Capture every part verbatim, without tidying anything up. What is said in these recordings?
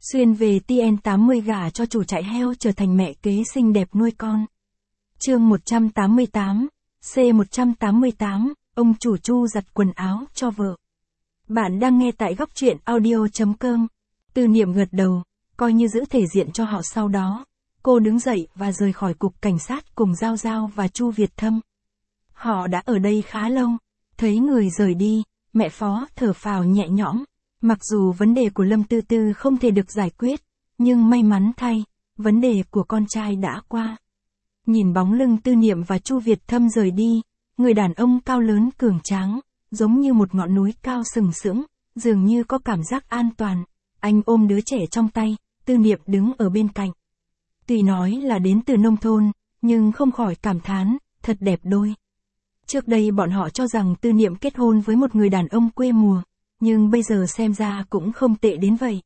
Xuyên về T N tám mươi gả cho chủ trại heo trở thành mẹ kế xinh đẹp nuôi con. Chương một trăm tám mươi tám, C một trăm tám mươi tám, ông chủ Chu giặt quần áo cho vợ. Bạn đang nghe tại góc truyện audio chấm com. Tư Niệm gật đầu, coi như giữ thể diện cho họ sau đó. Cô đứng dậy và rời khỏi cục cảnh sát cùng Giao Giao và Chu Việt Thâm. Họ đã ở đây khá lâu. Thấy người rời đi, mẹ Phó thở phào nhẹ nhõm. Mặc dù vấn đề của Lâm Tư Tư không thể được giải quyết, nhưng may mắn thay, vấn đề của con trai đã qua. Nhìn bóng lưng Tư Niệm và Chu Việt Thâm rời đi, người đàn ông cao lớn cường tráng, giống như một ngọn núi cao sừng sững, dường như có cảm giác an toàn. Anh ôm đứa trẻ trong tay, Tư Niệm đứng ở bên cạnh. Tuy nói là đến từ nông thôn, nhưng không khỏi cảm thán, thật đẹp đôi. Trước đây bọn họ cho rằng Tư Niệm kết hôn với một người đàn ông quê mùa, nhưng bây giờ xem ra cũng không tệ đến vậy.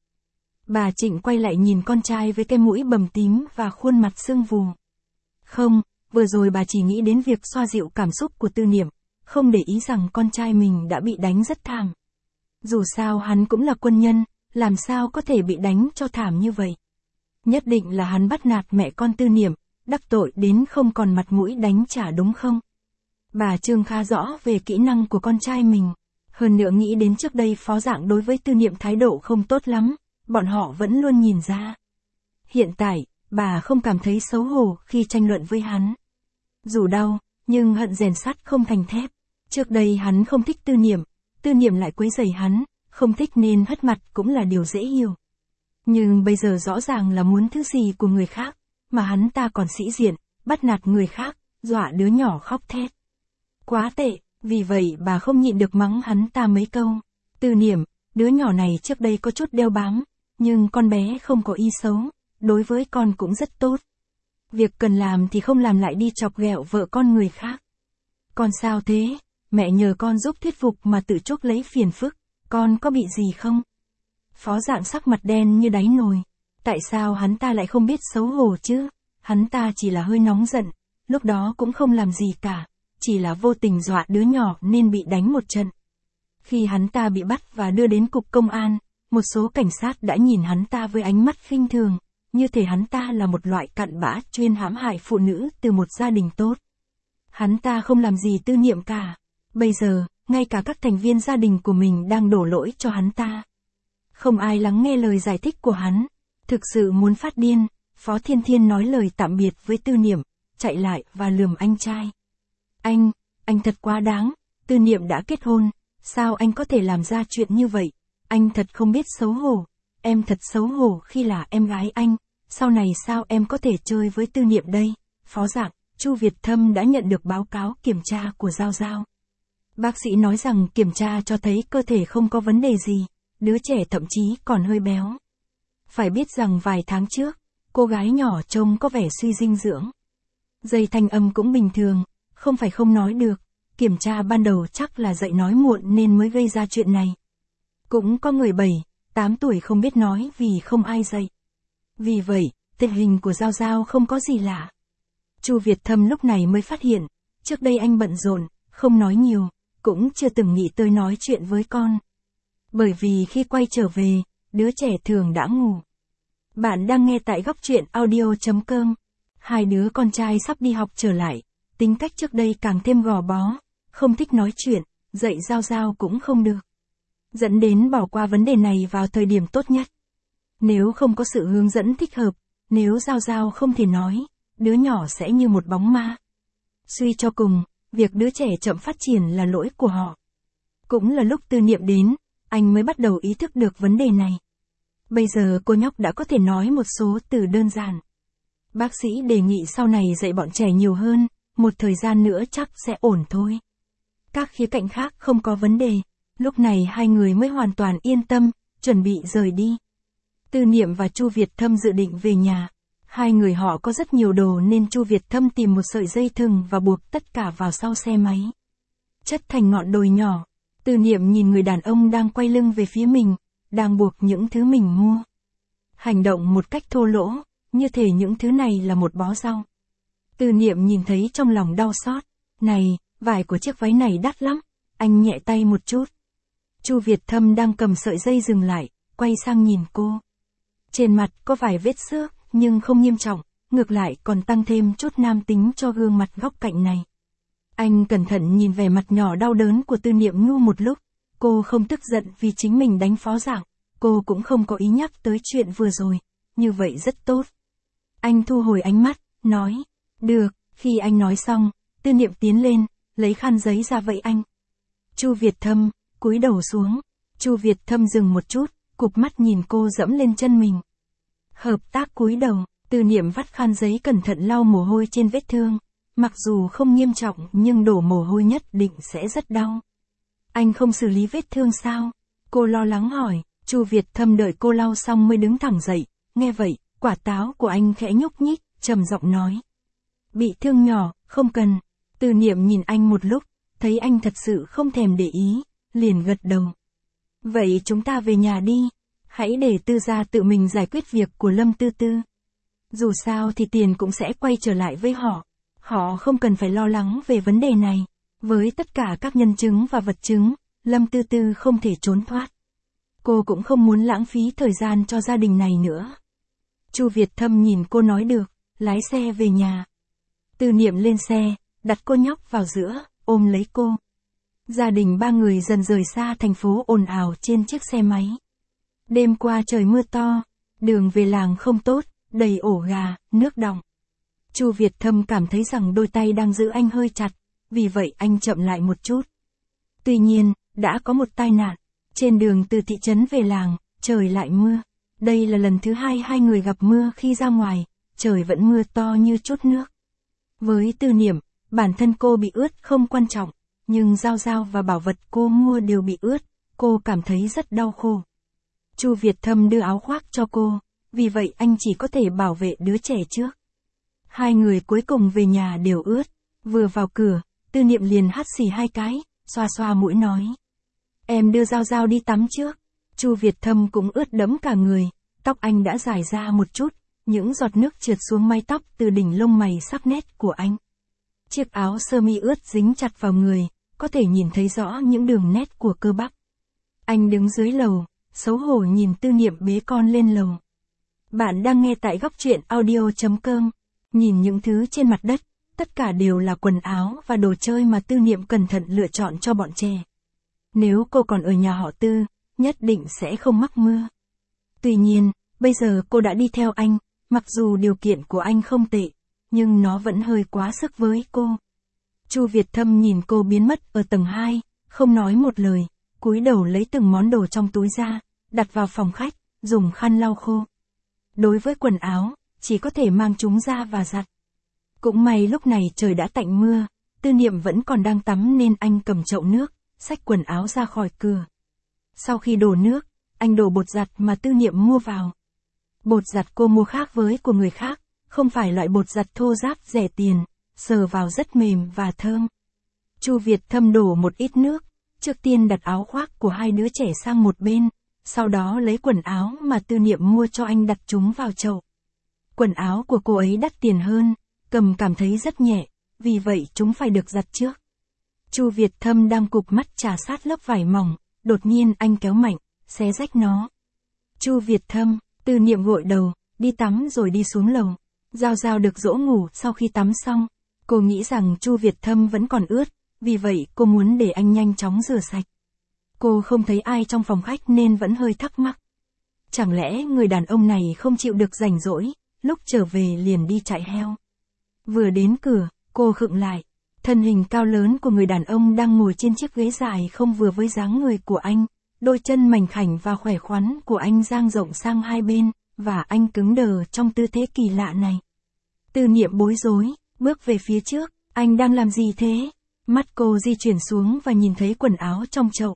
Bà Trịnh quay lại nhìn con trai với cái mũi bầm tím và khuôn mặt sưng vù. Không, vừa rồi bà chỉ nghĩ đến việc xoa dịu cảm xúc của Tư Niệm, không để ý rằng con trai mình đã bị đánh rất thảm. Dù sao hắn cũng là quân nhân, làm sao có thể bị đánh cho thảm như vậy. Nhất định là hắn bắt nạt mẹ con Tư Niệm, đắc tội đến không còn mặt mũi đánh trả đúng không? Bà Trương khá rõ về kỹ năng của con trai mình. Hơn nữa nghĩ đến trước đây Phó Dạng đối với Tư Niệm thái độ không tốt lắm, bọn họ vẫn luôn nhìn ra. Hiện tại, bà không cảm thấy xấu hổ khi tranh luận với hắn. Dù đau, nhưng hận rèn sắt không thành thép. Trước đây hắn không thích Tư Niệm, Tư Niệm lại quấy rầy hắn, không thích nên hất mặt cũng là điều dễ hiểu. Nhưng bây giờ rõ ràng là muốn thứ gì của người khác, mà hắn ta còn sĩ diện, bắt nạt người khác, dọa đứa nhỏ khóc thét. Quá tệ. Vì vậy bà không nhịn được mắng hắn ta mấy câu. Tư Niệm, đứa nhỏ này trước đây có chút đeo bám, nhưng con bé không có ý xấu, đối với con cũng rất tốt. Việc cần làm thì không làm lại đi chọc ghẹo vợ con người khác. Con sao thế? Mẹ nhờ con giúp thuyết phục mà tự chuốc lấy phiền phức, con có bị gì không? Phó Dạng sắc mặt đen như đáy nồi. Tại sao hắn ta lại không biết xấu hổ chứ? Hắn ta chỉ là hơi nóng giận, lúc đó cũng không làm gì cả. Chỉ là vô tình dọa đứa nhỏ nên bị đánh một trận. Khi hắn ta bị bắt và đưa đến cục công an, một số cảnh sát đã nhìn hắn ta với ánh mắt khinh thường, như thể hắn ta là một loại cặn bã chuyên hãm hại phụ nữ từ một gia đình tốt. Hắn ta không làm gì Tư Niệm cả. Bây giờ, ngay cả các thành viên gia đình của mình đang đổ lỗi cho hắn ta. Không ai lắng nghe lời giải thích của hắn. Thực sự muốn phát điên, Phó Thiên Thiên nói lời tạm biệt với Tư Niệm, chạy lại và lườm anh trai. Anh, anh thật quá đáng, Tư Niệm đã kết hôn, sao anh có thể làm ra chuyện như vậy? Anh thật không biết xấu hổ, em thật xấu hổ khi là em gái anh, sau này sao em có thể chơi với Tư Niệm đây? Phó Dạng, Chu Việt Thâm đã nhận được báo cáo kiểm tra của Giao Giao. Bác sĩ nói rằng kiểm tra cho thấy cơ thể không có vấn đề gì, đứa trẻ thậm chí còn hơi béo. Phải biết rằng vài tháng trước, cô gái nhỏ trông có vẻ suy dinh dưỡng. Dây thanh âm cũng bình thường. Không phải không nói được, kiểm tra ban đầu chắc là dậy nói muộn nên mới gây ra chuyện này. Cũng có người bảy, tám tuổi không biết nói vì không ai dạy. Vì vậy, tình hình của Giao Giao không có gì lạ. Chu Việt Thâm lúc này mới phát hiện, trước đây anh bận rộn, không nói nhiều, cũng chưa từng nghĩ tới nói chuyện với con. Bởi vì khi quay trở về, đứa trẻ thường đã ngủ. Bạn đang nghe tại góc truyện audio chấm com. Hai đứa con trai sắp đi học trở lại. Tính cách trước đây càng thêm gò bó, không thích nói chuyện, dạy Giao Giao cũng không được. Dẫn đến bỏ qua vấn đề này vào thời điểm tốt nhất. Nếu không có sự hướng dẫn thích hợp, nếu Giao Giao không thể nói, đứa nhỏ sẽ như một bóng ma. Suy cho cùng, việc đứa trẻ chậm phát triển là lỗi của họ. Cũng là lúc Tư Niệm đến, anh mới bắt đầu ý thức được vấn đề này. Bây giờ cô nhóc đã có thể nói một số từ đơn giản. Bác sĩ đề nghị sau này dạy bọn trẻ nhiều hơn. Một thời gian nữa chắc sẽ ổn thôi. Các khía cạnh khác không có vấn đề, lúc này hai người mới hoàn toàn yên tâm, chuẩn bị rời đi. Tư Niệm và Chu Việt Thâm dự định về nhà. Hai người họ có rất nhiều đồ nên Chu Việt Thâm tìm một sợi dây thừng và buộc tất cả vào sau xe máy. Chất thành ngọn đồi nhỏ. Tư Niệm nhìn người đàn ông đang quay lưng về phía mình, đang buộc những thứ mình mua. Hành động một cách thô lỗ, như thể những thứ này là một bó rau. Tư Niệm nhìn thấy trong lòng đau xót. Này, vải của chiếc váy này đắt lắm. Anh nhẹ tay một chút. Chu Việt Thâm đang cầm sợi dây dừng lại, quay sang nhìn cô. Trên mặt có vài vết xước, nhưng không nghiêm trọng, ngược lại còn tăng thêm chút nam tính cho gương mặt góc cạnh này. Anh cẩn thận nhìn vẻ mặt nhỏ đau đớn của Tư Niệm Nhu một lúc, cô không tức giận vì chính mình đánh phó Dạng, cô cũng không có ý nhắc tới chuyện vừa rồi, như vậy rất tốt. Anh thu hồi ánh mắt, nói, được, khi anh nói xong, Tư Niệm tiến lên, lấy khăn giấy ra vẫy anh. Chu Việt Thâm, cúi đầu xuống, Chu Việt Thâm dừng một chút, cụp mắt nhìn cô dẫm lên chân mình. Hợp tác cúi đầu, Tư Niệm vắt khăn giấy cẩn thận lau mồ hôi trên vết thương, mặc dù không nghiêm trọng nhưng đổ mồ hôi nhất định sẽ rất đau. Anh không xử lý vết thương sao? Cô lo lắng hỏi. Chu Việt Thâm đợi cô lau xong mới đứng thẳng dậy, nghe vậy, quả táo của anh khẽ nhúc nhích, trầm giọng nói. Bị thương nhỏ, không cần. Tư Niệm nhìn anh một lúc, thấy anh thật sự không thèm để ý, liền gật đầu. Vậy chúng ta về nhà đi, hãy để Tư gia tự mình giải quyết việc của Lâm Tư Tư. Dù sao thì tiền cũng sẽ quay trở lại với họ, họ không cần phải lo lắng về vấn đề này. Với tất cả các nhân chứng và vật chứng, Lâm Tư Tư không thể trốn thoát. Cô cũng không muốn lãng phí thời gian cho gia đình này nữa. Chu Việt Thâm nhìn cô nói được, lái xe về nhà. Tư Niệm lên xe, đặt cô nhóc vào giữa, ôm lấy cô. Gia đình ba người dần rời xa thành phố ồn ào trên chiếc xe máy. Đêm qua trời mưa to, đường về làng không tốt, đầy ổ gà, nước đọng. Chu Việt Thâm cảm thấy rằng đôi tay đang giữ anh hơi chặt, vì vậy anh chậm lại một chút. Tuy nhiên, đã có một tai nạn. Trên đường từ thị trấn về làng, trời lại mưa. Đây là lần thứ hai hai người gặp mưa khi ra ngoài, trời vẫn mưa to như chút nước. Với Tư Niệm, bản thân cô bị ướt không quan trọng, nhưng Giao Giao và bảo vật cô mua đều bị ướt, cô cảm thấy rất đau khổ. Chu Việt Thâm đưa áo khoác cho cô, vì vậy anh chỉ có thể bảo vệ đứa trẻ trước. Hai người cuối cùng về nhà đều ướt, vừa vào cửa, Tư Niệm liền hắt xì hai cái, xoa xoa mũi nói. Em đưa Giao Giao đi tắm trước. Chu Việt Thâm cũng ướt đẫm cả người, tóc anh đã rải ra một chút, những giọt nước trượt xuống mái tóc từ đỉnh lông mày sắc nét của anh. Chiếc áo sơ mi ướt dính chặt vào người, có thể nhìn thấy rõ những đường nét của cơ bắp. Anh đứng dưới lầu, xấu hổ nhìn Tư Niệm bế con lên lầu. Bạn đang nghe tại góc truyện audio chấm com. Nhìn những thứ trên mặt đất, tất cả đều là quần áo và đồ chơi mà Tư Niệm cẩn thận lựa chọn cho bọn trẻ. Nếu cô còn ở nhà họ Tư, nhất định sẽ không mắc mưa. Tuy nhiên, bây giờ cô đã đi theo anh, mặc dù điều kiện của anh không tệ, nhưng nó vẫn hơi quá sức với cô. Chu Việt Thâm nhìn cô biến mất ở tầng hai, không nói một lời, cúi đầu lấy từng món đồ trong túi ra, đặt vào phòng khách, dùng khăn lau khô. Đối với quần áo, chỉ có thể mang chúng ra và giặt. Cũng may lúc này trời đã tạnh mưa, Tư Niệm vẫn còn đang tắm nên anh cầm chậu nước, xách quần áo ra khỏi cửa. Sau khi đổ nước, anh đổ bột giặt mà Tư Niệm mua vào. Bột giặt cô mua khác với của người khác, không phải loại bột giặt thô ráp rẻ tiền, sờ vào rất mềm và thơm. Chu Việt Thâm đổ một ít nước, trước tiên đặt áo khoác của hai đứa trẻ sang một bên, sau đó lấy quần áo mà Tư Niệm mua cho anh đặt chúng vào chậu. Quần áo của cô ấy đắt tiền hơn, cầm cảm thấy rất nhẹ, vì vậy chúng phải được giặt trước. Chu Việt Thâm đang cụp mắt trà sát lớp vải mỏng, đột nhiên anh kéo mạnh, xé rách nó. Chu Việt Thâm, Tư Niệm gội đầu, đi tắm rồi đi xuống lầu. Giao Giao được dỗ ngủ sau khi tắm xong. Cô nghĩ rằng Chu Việt Thâm vẫn còn ướt, vì vậy cô muốn để anh nhanh chóng rửa sạch. Cô không thấy ai trong phòng khách nên vẫn hơi thắc mắc. Chẳng lẽ người đàn ông này không chịu được rảnh rỗi, lúc trở về liền đi chạy heo. Vừa đến cửa, cô khựng lại. Thân hình cao lớn của người đàn ông đang ngồi trên chiếc ghế dài không vừa với dáng người của anh. Đôi chân mảnh khảnh và khỏe khoắn của anh dang rộng sang hai bên, và anh cứng đờ trong tư thế kỳ lạ này. Tư Niệm bối rối, bước về phía trước, anh đang làm gì thế? Mắt cô di chuyển xuống và nhìn thấy quần áo trong chậu.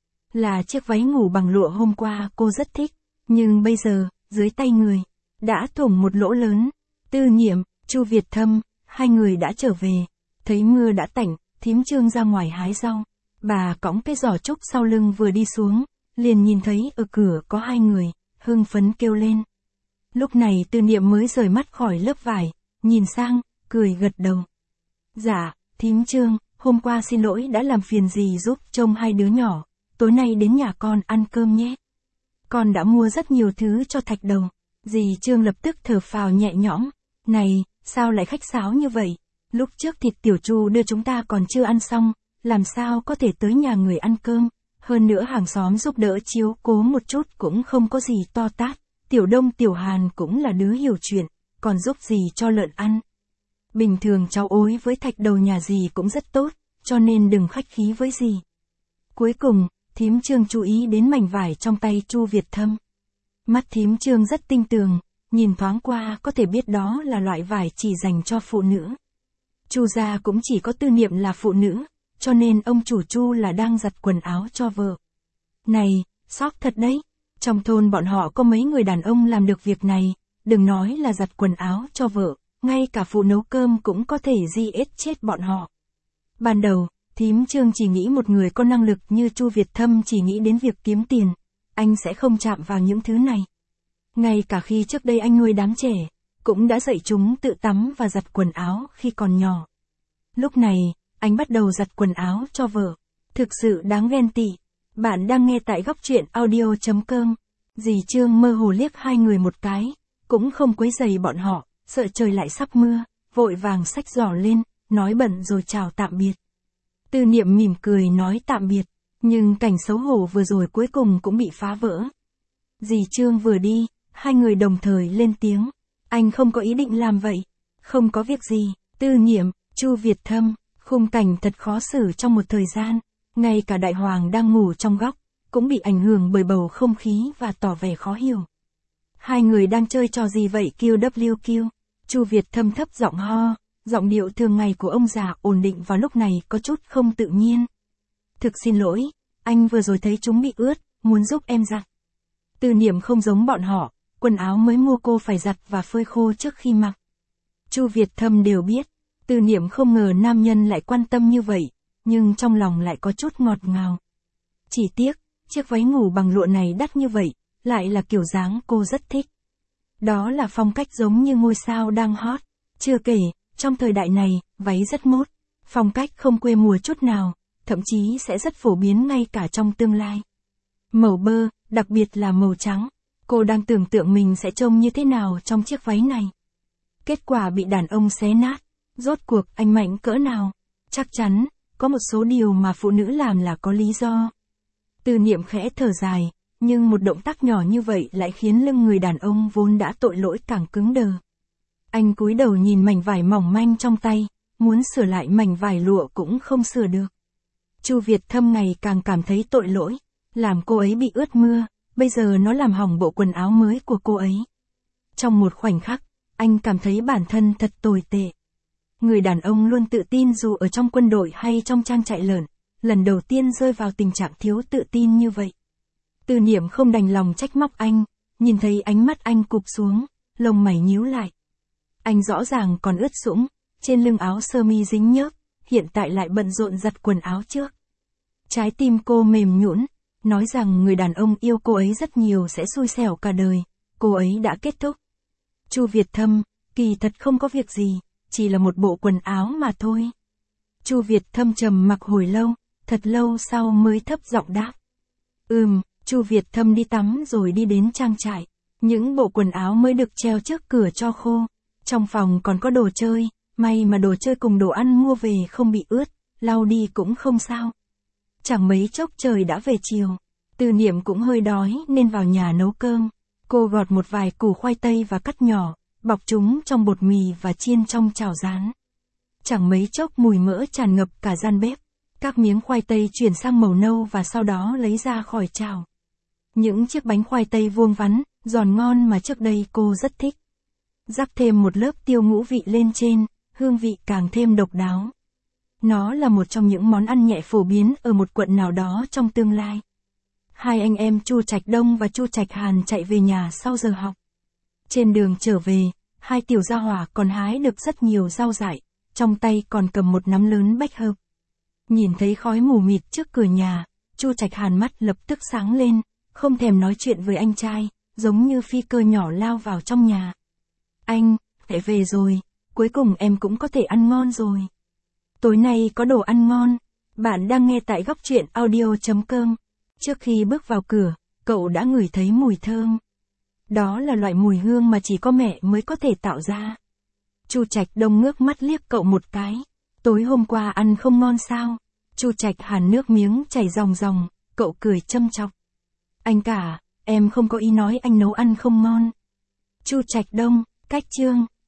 Là chiếc váy ngủ bằng lụa hôm qua cô rất thích, nhưng bây giờ, dưới tay người, đã thủng một lỗ lớn. Tư Niệm, Chu Việt Thâm, hai người đã trở về. Thấy mưa đã tạnh, thím Trương ra ngoài hái rau. Bà cõng cái giỏ trúc sau lưng vừa đi xuống, liền nhìn thấy ở cửa có hai người, hưng phấn kêu lên. Lúc này Tư Niệm mới rời mắt khỏi lớp vải, nhìn sang, cười gật đầu. Dạ, thím Trương, hôm qua xin lỗi đã làm phiền dì giúp trông hai đứa nhỏ, tối nay đến nhà con ăn cơm nhé. Con đã mua rất nhiều thứ cho Thạch Đầu, Dì Trương lập tức thở phào nhẹ nhõm. Này, sao lại khách sáo như vậy? Lúc trước thịt tiểu Chu đưa chúng ta còn chưa ăn xong, làm sao có thể tới nhà người ăn cơm? Hơn nữa hàng xóm giúp đỡ chiếu cố một chút cũng không có gì to tát. Tiểu Đông Tiểu Hàn cũng là đứa hiểu chuyện, còn giúp dì cho lợn ăn. Bình thường cháu ối với thạch đầu nhà dì cũng rất tốt, cho nên đừng khách khí với dì. Cuối cùng, thím Trương chú ý đến mảnh vải trong tay Chu Việt Thâm. Mắt thím Trương rất tinh tường, nhìn thoáng qua có thể biết đó là loại vải chỉ dành cho phụ nữ. Chu gia cũng chỉ có Tư Niệm là phụ nữ, cho nên ông chủ Chu là đang giặt quần áo cho vợ. Này, sót thật đấy, trong thôn bọn họ có mấy người đàn ông làm được việc này, đừng nói là giặt quần áo cho vợ, ngay cả phụ nấu cơm cũng có thể di ết chết bọn họ. Ban đầu, thím Trương chỉ nghĩ một người có năng lực như Chu Việt Thâm chỉ nghĩ đến việc kiếm tiền, anh sẽ không chạm vào những thứ này. Ngay cả khi trước đây anh nuôi đám trẻ, cũng đã dạy chúng tự tắm và giặt quần áo khi còn nhỏ. Lúc này, anh bắt đầu giặt quần áo cho vợ. Thực sự đáng ghen tị. Bạn đang nghe tại góc truyện audio chấm com. Dì Trương mơ hồ liếc hai người một cái, cũng không quấy rầy bọn họ, sợ trời lại sắp mưa, vội vàng xách giỏ lên, nói bận rồi chào tạm biệt. Tư Niệm mỉm cười nói tạm biệt, nhưng cảnh xấu hổ vừa rồi cuối cùng cũng bị phá vỡ. Dì Trương vừa đi, hai người đồng thời lên tiếng. Anh không có ý định làm vậy. Không có việc gì. Tư Niệm, Chu Việt Thâm, khung cảnh thật khó xử trong một thời gian. Ngay cả Đại Hoàng đang ngủ trong góc, cũng bị ảnh hưởng bởi bầu không khí và tỏ vẻ khó hiểu. Hai người đang chơi trò gì vậy Q W Q? Chu Việt Thâm thấp giọng ho, giọng điệu thường ngày của ông già ổn định vào lúc này có chút không tự nhiên. Thực xin lỗi, anh vừa rồi thấy chúng bị ướt, muốn giúp em giặt. Tư Niệm không giống bọn họ, quần áo mới mua cô phải giặt và phơi khô trước khi mặc. Chu Việt Thâm đều biết, Tư Niệm không ngờ nam nhân lại quan tâm như vậy, nhưng trong lòng lại có chút ngọt ngào. Chỉ tiếc, chiếc váy ngủ bằng lụa này đắt như vậy, lại là kiểu dáng cô rất thích. Đó là phong cách giống như ngôi sao đang hot. Chưa kể, trong thời đại này, váy rất mốt, phong cách không quê mùa chút nào, thậm chí sẽ rất phổ biến ngay cả trong tương lai. Màu bơ, đặc biệt là màu trắng, cô đang tưởng tượng mình sẽ trông như thế nào trong chiếc váy này. Kết quả bị đàn ông xé nát, rốt cuộc anh mạnh cỡ nào? Chắc chắn, có một số điều mà phụ nữ làm là có lý do. Tư Niệm khẽ thở dài, nhưng một động tác nhỏ như vậy lại khiến lưng người đàn ông vốn đã tội lỗi càng cứng đờ. Anh cúi đầu nhìn mảnh vải mỏng manh trong tay, muốn sửa lại mảnh vải lụa cũng không sửa được. Chu Việt Thâm ngày càng cảm thấy tội lỗi, làm cô ấy bị ướt mưa, bây giờ nó làm hỏng bộ quần áo mới của cô ấy. Trong một khoảnh khắc, anh cảm thấy bản thân thật tồi tệ. Người đàn ông luôn tự tin dù ở trong quân đội hay trong trang trại lợn, lần đầu tiên rơi vào tình trạng thiếu tự tin như vậy. Tư Niệm không đành lòng trách móc anh, nhìn thấy ánh mắt anh cụp xuống, lông mày nhíu lại. Anh rõ ràng còn ướt sũng, trên lưng áo sơ mi dính nhớp, hiện tại lại bận rộn giặt quần áo trước. Trái tim cô mềm nhũn, nói rằng người đàn ông yêu cô ấy rất nhiều sẽ xui xẻo cả đời, cô ấy đã kết thúc. Chu Việt Thâm, kỳ thật không có việc gì, chỉ là một bộ quần áo mà thôi. Chu Việt Thâm trầm mặc hồi lâu, thật lâu sau mới thấp giọng đáp. Ừm, Chu Việt Thâm đi tắm rồi đi đến trang trại, những bộ quần áo mới được treo trước cửa cho khô. Trong phòng còn có đồ chơi, may mà đồ chơi cùng đồ ăn mua về không bị ướt, lau đi cũng không sao. Chẳng mấy chốc trời đã về chiều, Tư Niệm cũng hơi đói nên vào nhà nấu cơm. Cô gọt một vài củ khoai tây và cắt nhỏ, bọc chúng trong bột mì và chiên trong chảo rán. Chẳng mấy chốc mùi mỡ tràn ngập cả gian bếp, các miếng khoai tây chuyển sang màu nâu và sau đó lấy ra khỏi chảo. Những chiếc bánh khoai tây vuông vắn, giòn ngon mà trước đây cô rất thích. Rắc thêm một lớp tiêu ngũ vị lên trên, hương vị càng thêm độc đáo. Nó là một trong những món ăn nhẹ phổ biến ở một quận nào đó trong tương lai. Hai anh em Chu Trạch Đông và Chu Trạch Hàn chạy về nhà sau giờ học. Trên đường trở về, hai tiểu gia hỏa còn hái được rất nhiều rau dại, trong tay còn cầm một nắm lớn bách hợp. Nhìn thấy khói mù mịt trước cửa nhà, Chu Trạch Hàn mắt lập tức sáng lên, không thèm nói chuyện với anh trai, giống như phi cơ nhỏ lao vào trong nhà. Anh, phải về rồi, cuối cùng em cũng có thể ăn ngon rồi. Tối nay có đồ ăn ngon, bạn đang nghe tại góc truyện audio chấm com. Trước khi bước vào cửa, cậu đã ngửi thấy mùi thơm. Đó là loại mùi hương mà chỉ có mẹ mới có thể tạo ra. Chu Trạch Đông ngước mắt liếc cậu một cái. Tối hôm qua ăn không ngon sao? Chu Trạch Hàn nước miếng chảy ròng ròng, cậu cười châm chọc. Anh cả, em không có ý nói anh nấu ăn không ngon. Chu Trạch Đông, cách chương.